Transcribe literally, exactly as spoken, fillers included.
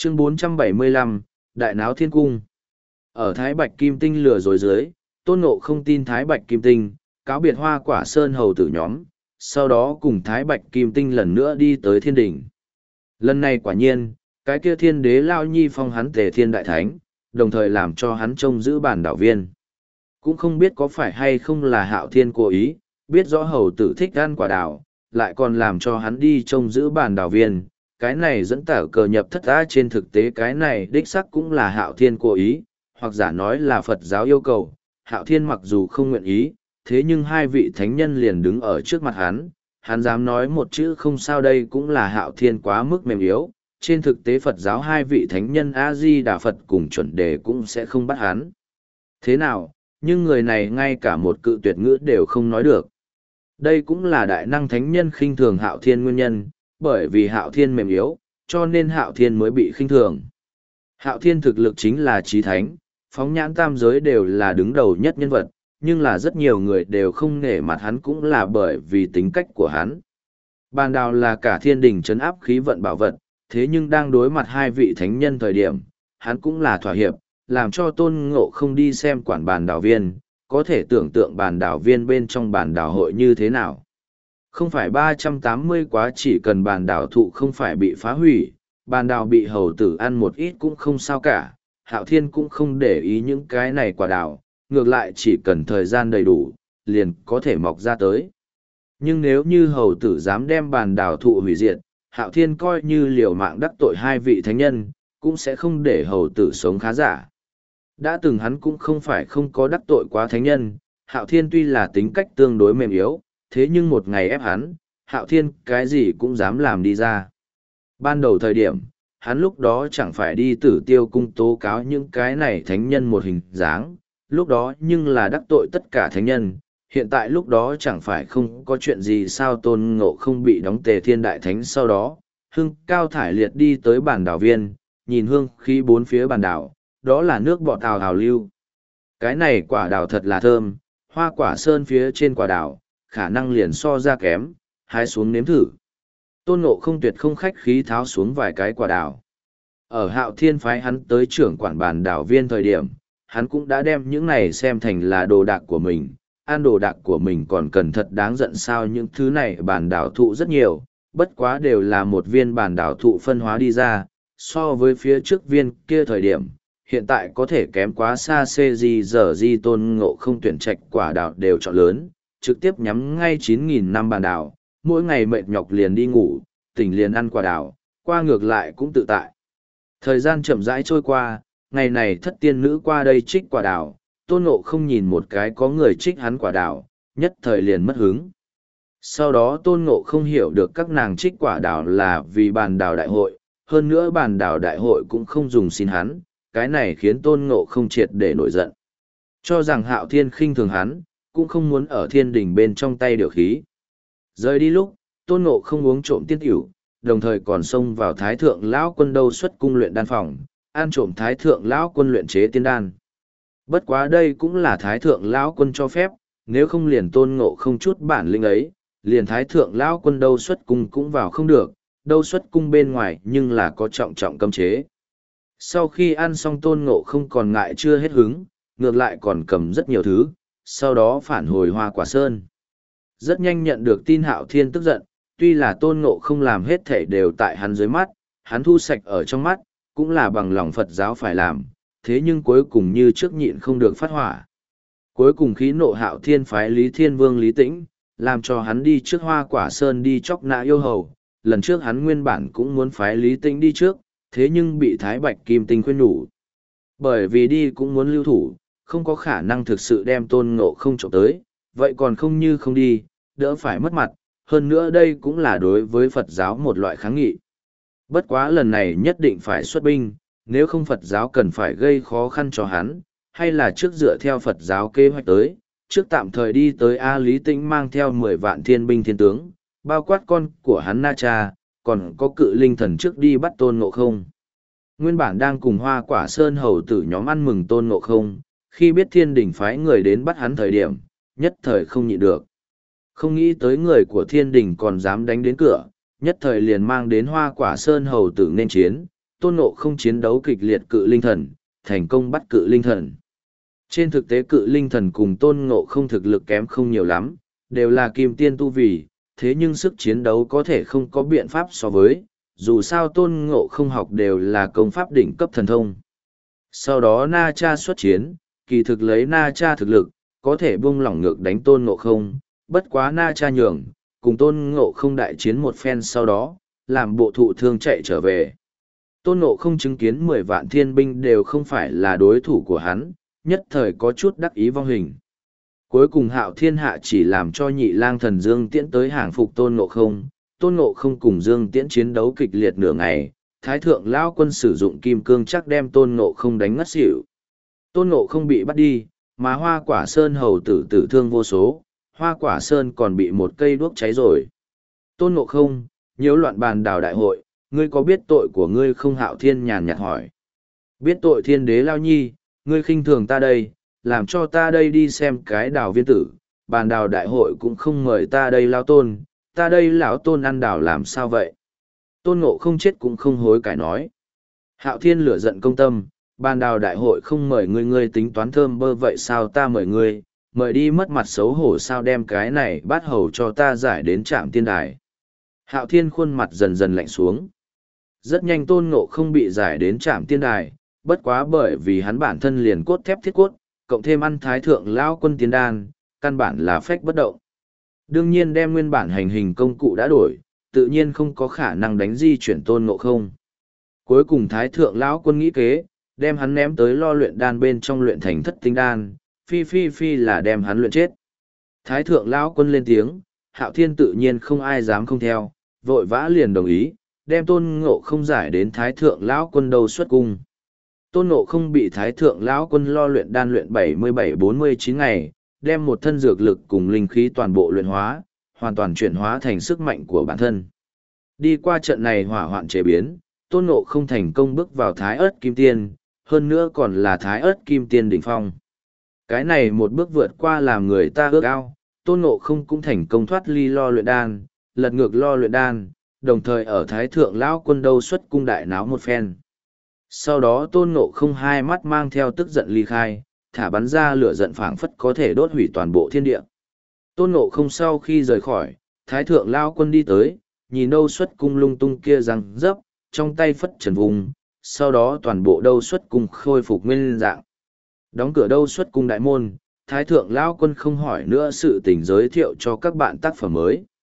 Chương bốn trăm bảy mươi lăm, Đại náo thiên cung. Ở Thái Bạch Kim Tinh lừa dối dưới, Tôn Ngộ không tin Thái Bạch Kim Tinh, cáo biệt Hoa Quả Sơn hầu tử nhóm, sau đó cùng Thái Bạch Kim Tinh lần nữa đi tới thiên đỉnh. Lần này quả nhiên, cái kia thiên đế lao nhi phong hắn tề thiên đại thánh, đồng thời làm cho hắn trông giữ bản đảo viên. Cũng không biết có phải hay không là Hạo Thiên cố ý, biết rõ hầu tử thích ăn quả đào, lại còn làm cho hắn đi trông giữ bản đảo viên. Cái này dẫn tả cờ nhập thất á, trên thực tế cái này đích sắc cũng là Hạo Thiên cố ý, hoặc giả nói là Phật giáo yêu cầu. Hạo Thiên mặc dù không nguyện ý, thế nhưng hai vị thánh nhân liền đứng ở trước mặt hắn, hắn dám nói một chữ không sao, đây cũng là Hạo Thiên quá mức mềm yếu. Trên thực tế Phật giáo hai vị thánh nhân A-di-đà Phật cùng chuẩn đề cũng sẽ không bắt hắn. Thế nào, nhưng người này ngay cả một cự tuyệt ngữ đều không nói được. Đây cũng là đại năng thánh nhân khinh thường Hạo Thiên nguyên nhân, bởi vì Hạo Thiên mềm yếu, cho nên Hạo Thiên mới bị khinh thường. Hạo Thiên thực lực chính là chí thánh, phóng nhãn tam giới đều là đứng đầu nhất nhân vật, nhưng là rất nhiều người đều không nể mặt hắn cũng là bởi vì tính cách của hắn. Bàn đào là cả thiên đình trấn áp khí vận bảo vật, thế nhưng đang đối mặt hai vị thánh nhân thời điểm, hắn cũng là thỏa hiệp, làm cho Tôn Ngộ không đi xem quản bàn đào viên, có thể tưởng tượng bàn đào viên bên trong bàn đào hội như thế nào. Không phải ba trăm tám mươi quá, chỉ cần bàn đào thụ không phải bị phá hủy, bàn đào bị hầu tử ăn một ít cũng không sao cả. Hạo Thiên cũng không để ý những cái này quả đào, ngược lại chỉ cần thời gian đầy đủ, liền có thể mọc ra tới. Nhưng nếu như hầu tử dám đem bàn đào thụ hủy diệt, Hạo Thiên coi như liều mạng đắc tội hai vị thánh nhân, cũng sẽ không để hầu tử sống khá giả. Đã từng hắn cũng không phải không có đắc tội quá thánh nhân, Hạo Thiên tuy là tính cách tương đối mềm yếu, thế nhưng một ngày ép hắn, Hạo Thiên cái gì cũng dám làm đi ra. Ban đầu thời điểm, hắn lúc đó chẳng phải đi Tử Tiêu cung tố cáo những cái này thánh nhân một hình dáng, lúc đó nhưng là đắc tội tất cả thánh nhân, hiện tại lúc đó chẳng phải không có chuyện gì sao. Tôn Ngộ không bị đóng tề thiên đại thánh sau đó, hưng cao thải liệt đi tới bản đảo viên, nhìn hương khí bốn phía bản đảo, đó là nước bọt ào ào lưu. Cái này quả đào thật là thơm, hoa quả sơn phía trên quả đào, khả năng liền so ra kém, hái xuống nếm thử. Tôn Ngộ không tuyệt không khách khí tháo xuống vài cái quả đào. Ở Hạo Thiên phái hắn tới trưởng quản bản đảo viên thời điểm, hắn cũng đã đem những này xem thành là đồ đạc của mình. Ăn đồ đạc của mình còn cần thật đáng giận sao? Những thứ này bản đảo thụ rất nhiều, bất quá đều là một viên bản đảo thụ phân hóa đi ra, so với phía trước viên kia thời điểm, hiện tại có thể kém quá xa. Xê gì giờ gì Tôn Ngộ không tuyển trạch quả đào đều chọn lớn, trực tiếp nhắm ngay chín nghìn năm bản đảo, mỗi ngày mệt nhọc liền đi ngủ, tỉnh liền ăn quả đào, qua ngược lại cũng tự tại. Thời gian chậm rãi trôi qua, ngày này thất tiên nữ qua đây trích quả đào, Tôn Ngộ không nhìn một cái có người trích hắn quả đào, nhất thời liền mất hứng. Sau đó Tôn Ngộ không hiểu được các nàng trích quả đào là vì bàn đào đại hội, hơn nữa bàn đào đại hội cũng không dùng xin hắn, cái này khiến Tôn Ngộ không triệt để nổi giận. Cho rằng Hạo Thiên khinh thường hắn, cũng không muốn ở thiên đình bên trong tay điều khí. Rời đi lúc, Tôn Ngộ không uống trộm tiên tiểu, đồng thời còn xông vào Thái Thượng Lão Quân đâu xuất cung luyện đan phòng, ăn trộm Thái Thượng Lão Quân luyện chế tiên đan. Bất quá đây cũng là Thái Thượng Lão Quân cho phép, nếu không liền Tôn Ngộ không chút bản lĩnh ấy, liền Thái Thượng Lão Quân đâu xuất cung cũng vào không được, đâu xuất cung bên ngoài nhưng là có trọng trọng cấm chế. Sau khi ăn xong Tôn Ngộ không còn ngại chưa hết hứng, ngược lại còn cầm rất nhiều thứ, sau đó phản hồi Hoa Quả Sơn. Rất nhanh nhận được tin Hạo Thiên tức giận, tuy là Tôn Ngộ không làm hết thể đều tại hắn dưới mắt, hắn thu sạch ở trong mắt, cũng là bằng lòng Phật giáo phải làm, thế nhưng cuối cùng như trước nhịn không được phát hỏa. Cuối cùng khí nộ Hạo Thiên phái Lý Thiên Vương Lý Tĩnh, làm cho hắn đi trước Hoa Quả Sơn đi chóc nã yêu hầu. Lần trước hắn nguyên bản cũng muốn phái Lý Tĩnh đi trước, thế nhưng bị Thái Bạch Kim Tinh khuyên nhủ. Bởi vì đi cũng muốn lưu thủ, không có khả năng thực sự đem Tôn Ngộ không trộm tới, vậy còn không như không đi, đỡ phải mất mặt, hơn nữa đây cũng là đối với Phật giáo một loại kháng nghị. Bất quá lần này nhất định phải xuất binh, nếu không Phật giáo cần phải gây khó khăn cho hắn, hay là trước dựa theo Phật giáo kế hoạch tới, trước tạm thời đi tới A Lý Tĩnh mang theo mười vạn thiên binh thiên tướng, bao quát con của hắn Na Cha, còn có cự linh thần trước đi bắt Tôn Ngộ không. Nguyên bản đang cùng Hoa Quả Sơn hầu tử nhóm ăn mừng Tôn Ngộ không, khi biết thiên đình phái người đến bắt hắn thời điểm, nhất thời không nhịn được. Không nghĩ tới người của thiên đình còn dám đánh đến cửa, nhất thời liền mang đến Hoa Quả Sơn hầu tử nên chiến, Tôn Ngộ không chiến đấu kịch liệt cự linh thần, thành công bắt cự linh thần. Trên thực tế cự linh thần cùng Tôn Ngộ không thực lực kém không nhiều lắm, đều là kim tiên tu vi, thế nhưng sức chiến đấu có thể không có biện pháp so với, dù sao Tôn Ngộ không học đều là công pháp đỉnh cấp thần thông. Sau đó Na Cha xuất chiến, kỳ thực lấy Na Cha thực lực, có thể buông lỏng ngược đánh Tôn Ngộ không, bất quá Na Cha nhường, cùng Tôn Ngộ không đại chiến một phen sau đó, làm bộ thụ thương chạy trở về. Tôn Ngộ không chứng kiến mười vạn thiên binh đều không phải là đối thủ của hắn, nhất thời có chút đắc ý vong hình. Cuối cùng Hạo Thiên Hạ chỉ làm cho Nhị Lang Thần Dương Tiễn tới hàng phục Tôn Ngộ không, Tôn Ngộ không cùng Dương Tiễn chiến đấu kịch liệt nửa ngày, Thái Thượng Lão Quân sử dụng kim cương chắc đem Tôn Ngộ không đánh ngất xỉu. Tôn Ngộ không bị bắt đi, mà Hoa Quả Sơn hầu tử tử thương vô số, Hoa Quả Sơn còn bị một cây đuốc cháy rồi. Tôn Ngộ không, nhiễu loạn bàn đảo đại hội, ngươi có biết tội của ngươi không? Hạo Thiên nhàn nhạt hỏi. Biết tội Thiên Đế Lao Nhi, ngươi khinh thường ta đây, làm cho ta đây đi xem cái đảo viên tử, bàn đảo đại hội cũng không mời ta đây Lao Tôn, ta đây lão Tôn ăn đảo làm sao vậy? Tôn Ngộ không chết cũng không hối cải nói. Hạo Thiên lửa giận công tâm, bàn đảo đại hội không mời ngươi, ngươi tính toán thơm bơ vậy sao ta mời ngươi, mời đi mất mặt xấu hổ sao, đem cái này bắt hầu cho ta giải đến trạm tiên đài. Hạo Thiên khuôn mặt dần dần lạnh xuống. Rất nhanh Tôn Ngộ không bị giải đến trạm tiên đài, bất quá bởi vì hắn bản thân liền cốt thép thiết cốt, cộng thêm ăn Thái Thượng Lão Quân tiến đan, căn bản là phách bất động. Đương nhiên đem nguyên bản hành hình công cụ đã đổi, tự nhiên không có khả năng đánh di chuyển Tôn Ngộ không. Cuối cùng Thái Thượng Lão Quân nghĩ kế, đem hắn ném tới lo luyện đan bên trong luyện thành thất tinh đan, phi phi phi là đem hắn luyện chết. Thái Thượng Lão Quân lên tiếng, Hạo Thiên tự nhiên không ai dám không theo, vội vã liền đồng ý, đem Tôn Ngộ không giải đến Thái Thượng Lão Quân đầu xuất cung. Tôn Ngộ không bị Thái Thượng Lão Quân lo luyện đan luyện bảy mươi bảy bốn mươi chín ngày, đem một thân dược lực cùng linh khí toàn bộ luyện hóa, hoàn toàn chuyển hóa thành sức mạnh của bản thân. Đi qua trận này hỏa hoạn chế biến, Tôn Ngộ không thành công bước vào Thái Ức Kim Tiên, hơn nữa còn là Thái Ức Kim Tiên đỉnh phong. Cái này một bước vượt qua làm người ta ước ao, Tôn Ngộ không cũng thành công thoát ly lo luyện đan, lật ngược lo luyện đan, đồng thời ở Thái Thượng Lão Quân đâu xuất cung đại náo một phen. Sau đó Tôn Ngộ không hai mắt mang theo tức giận ly khai, thả bắn ra lửa giận phảng phất có thể đốt hủy toàn bộ thiên địa. Tôn Ngộ không sau khi rời khỏi, Thái Thượng Lão Quân đi tới, nhìn đâu xuất cung lung tung kia răng dấp, trong tay phất trần vùng, sau đó toàn bộ đâu xuất cung khôi phục nguyên dạng. Đóng cửa đâu xuất cung đại môn, Thái Thượng Lão Quân không hỏi nữa sự tình giới thiệu cho các bạn tác phẩm mới.